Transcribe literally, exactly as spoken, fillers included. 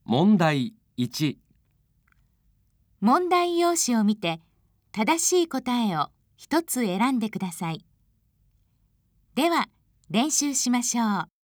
問題いち。 問題用紙を見て、正しい答えを一つ選んでください。では、練習しましょう。